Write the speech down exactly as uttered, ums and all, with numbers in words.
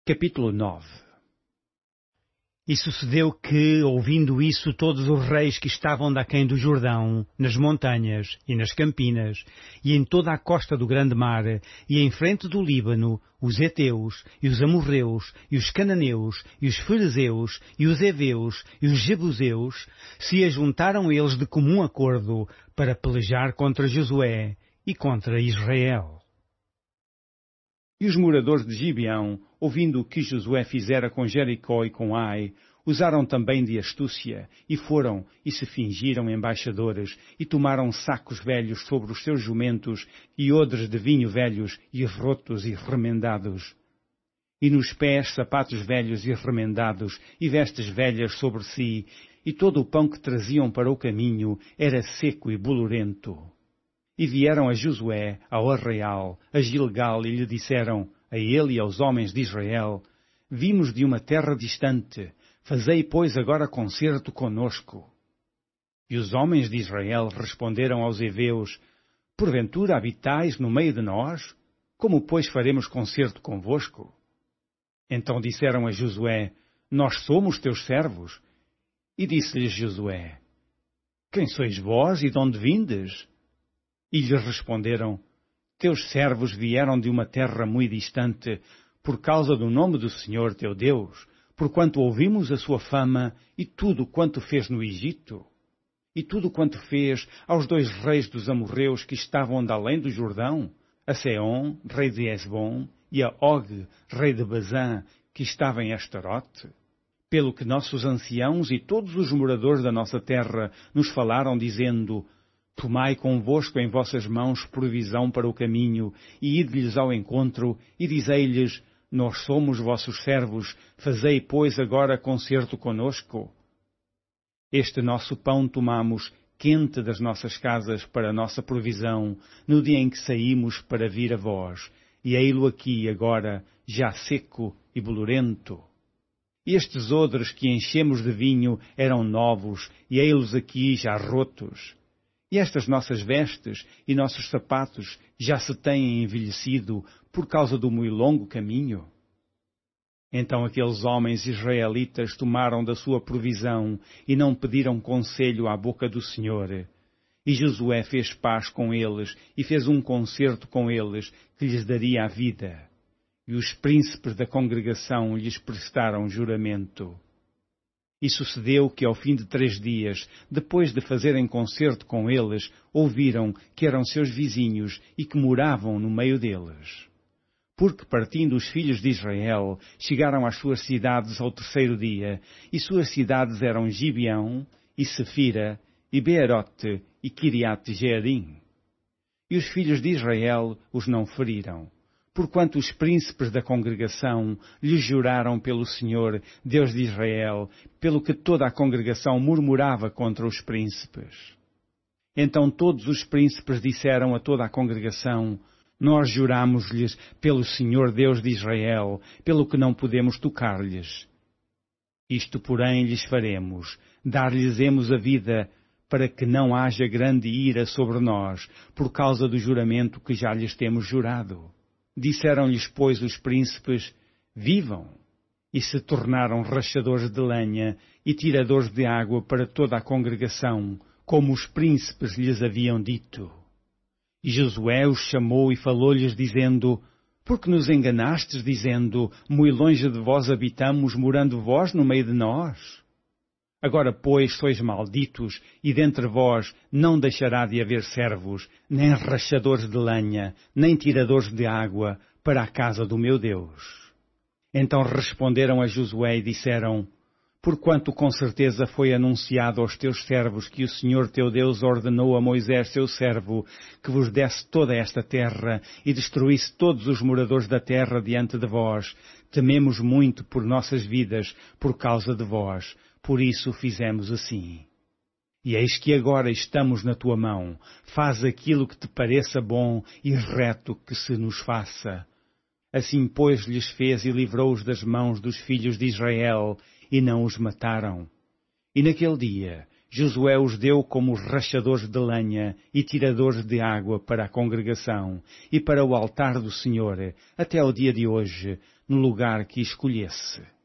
Capítulo nove. E sucedeu que, ouvindo isso, todos os reis que estavam daquém do Jordão, nas montanhas e nas campinas, e em toda a costa do grande mar, e em frente do Líbano, os heteus, e os amorreus, e os cananeus, e os ferezeus, e os heveus, e os jebuseus, se ajuntaram eles de comum acordo para pelejar contra Josué e contra Israel. E os moradores de Gibeão, ouvindo o que Josué fizera com Jericó e com Ai, usaram também de astúcia, e foram e se fingiram embaixadores, e tomaram sacos velhos sobre os seus jumentos, e odres de vinho velhos, e rotos e remendados. E nos pés sapatos velhos e remendados, e vestes velhas sobre si, e todo o pão que traziam para o caminho era seco e bolorento. E vieram a Josué, ao arraial, a Gilgal, e lhe disseram, a ele e aos homens de Israel, vimos de uma terra distante, fazei, pois, agora concerto conosco. E os homens de Israel responderam aos heveus, porventura habitais no meio de nós? Como, pois, faremos concerto convosco? Então disseram a Josué, nós somos teus servos. E disse-lhes Josué, quem sois vós e de onde vindes? E lhes responderam, teus servos vieram de uma terra muito distante, por causa do nome do Senhor teu Deus, porquanto ouvimos a sua fama e tudo quanto fez no Egito, e tudo quanto fez aos dois reis dos amorreus que estavam de além do Jordão, a Seom, rei de Esbom, e a Og, rei de Bazã, que estava em Astarote. Pelo que nossos anciãos e todos os moradores da nossa terra nos falaram, dizendo, tomai convosco em vossas mãos provisão para o caminho, e ide-lhes ao encontro, e dizei-lhes, nós somos vossos servos, fazei, pois, agora concerto conosco. Este nosso pão tomamos, quente das nossas casas, para a nossa provisão, no dia em que saímos para vir a vós, e ei-lo aqui, agora, já seco e bolorento. Estes odres que enchemos de vinho eram novos, e ei-los aqui já rotos. E estas nossas vestes e nossos sapatos já se têm envelhecido por causa do muito longo caminho. Então aqueles homens israelitas tomaram da sua provisão e não pediram conselho à boca do Senhor. E Josué fez paz com eles e fez um concerto com eles que lhes daria a vida. E os príncipes da congregação lhes prestaram juramento. E sucedeu que ao fim de três dias, depois de fazerem concerto com eles, ouviram que eram seus vizinhos e que moravam no meio deles. Porque partindo os filhos de Israel, chegaram às suas cidades ao terceiro dia, e suas cidades eram Gibeão, e Sefira, e Beerote, e Kiriat-Jearim. E os filhos de Israel os não feriram, porquanto os príncipes da congregação lhes juraram pelo Senhor, Deus de Israel, pelo que toda a congregação murmurava contra os príncipes. Então todos os príncipes disseram a toda a congregação, nós juramos-lhes pelo Senhor Deus de Israel, pelo que não podemos tocar-lhes. Isto, porém, lhes faremos, dar-lhes-emos a vida, para que não haja grande ira sobre nós, por causa do juramento que já lhes temos jurado. Disseram-lhes, pois, os príncipes, vivam, e se tornaram rachadores de lenha e tiradores de água para toda a congregação, como os príncipes lhes haviam dito. E Josué os chamou e falou-lhes, dizendo, por que nos enganastes, dizendo, muito longe de vós habitamos, morando vós no meio de nós? Agora, pois, sois malditos, e dentre vós não deixará de haver servos, nem rachadores de lenha, nem tiradores de água, para a casa do meu Deus. Então responderam a Josué e disseram, porquanto com certeza foi anunciado aos teus servos que o Senhor teu Deus ordenou a Moisés seu servo, que vos desse toda esta terra, e destruísse todos os moradores da terra diante de vós, tememos muito por nossas vidas, por causa de vós. Por isso fizemos assim. E eis que agora estamos na tua mão. Faz aquilo que te pareça bom e reto que se nos faça. Assim, pois, lhes fez e livrou-os das mãos dos filhos de Israel, e não os mataram. E naquele dia, Josué os deu como rachadores de lenha e tiradores de água para a congregação e para o altar do Senhor, até ao dia de hoje, no lugar que escolhesse.